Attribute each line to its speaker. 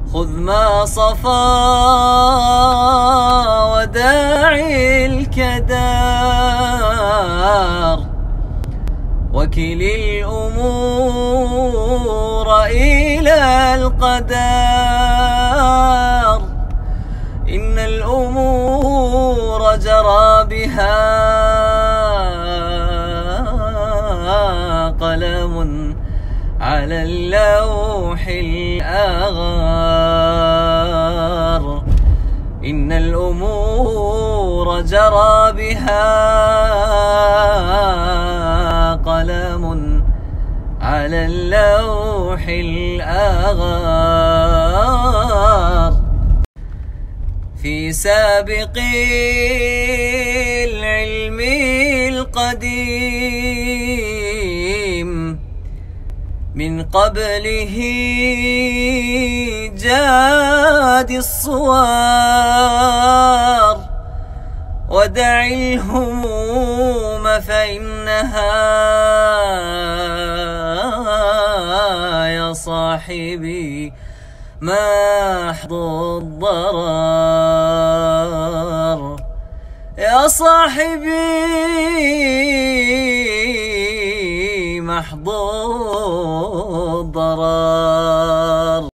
Speaker 1: خذ ما صفا وداعي الكدار، وكل الأمور إلى القدر. إن الأمور جرى بها قلم على اللوح الأغار. إن الأمور جرى بها قلم على اللوح الأغار. في سابق العلم القديم من قبله جاد الصوار. ودع الهموم فإنها يا صاحبي محض الضرر. يا صاحبي محض الضرر.